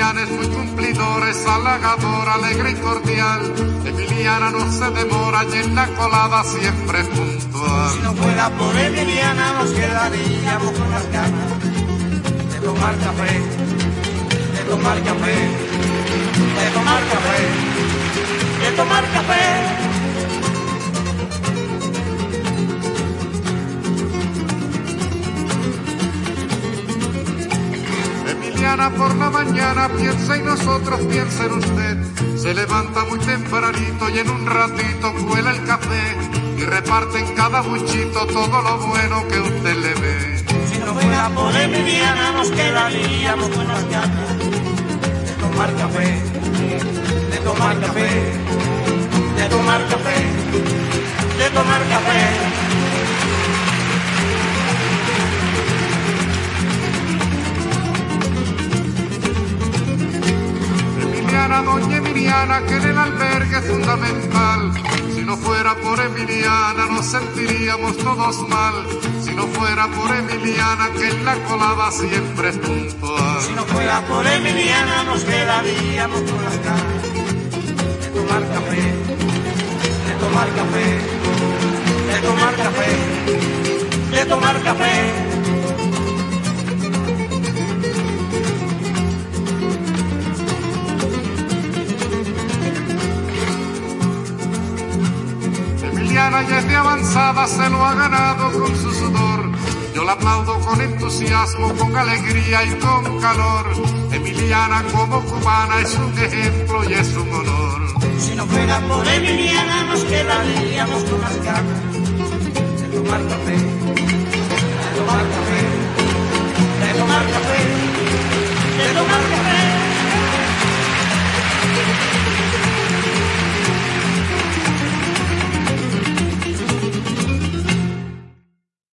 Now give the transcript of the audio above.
Emiliana es muy cumplidora, es halagadora, alegre y cordial. Emiliana no se demora y en la colada siempre es puntual. Si no fuera por Emiliana nos quedaríamos con las ganas de tomar café, de tomar café, de tomar café, de tomar café. Emiliana por la mañana piensa y nosotros piensa en usted. Se levanta muy tempranito y en un ratito cuela el café y reparte en cada buchito todo lo bueno que usted le ve. Si no fuera por Emiliana nos quedaríamos con las ganas de tomar café, de tomar café, de tomar café, de tomar café. Doña Emiliana, que en el albergue es fundamental. Si no fuera por Emiliana nos sentiríamos todos mal. Si no fuera por Emiliana, que en la colada siempre es puntual. Si no fuera por Emiliana nos quedaríamos con las ganas de tomar café, de tomar café, de tomar café, de tomar café. Emiliana ya es de avanzada, se lo ha ganado con su sudor. Yo la aplaudo con entusiasmo, con alegría y con calor. Emiliana como cubana es un ejemplo y es un honor. Si no fuera por Emiliana nos quedaríamos con las ganas de tomar café,